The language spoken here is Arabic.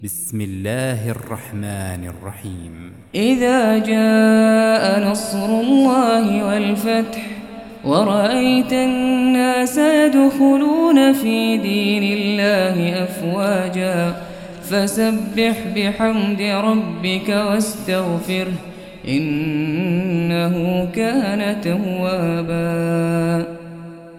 بسم الله الرحمن الرحيم. إذا جاء نصر الله والفتح ورأيت الناس يدخلون في دين الله أفواجا فسبح بحمد ربك واستغفره إنه كان توابا.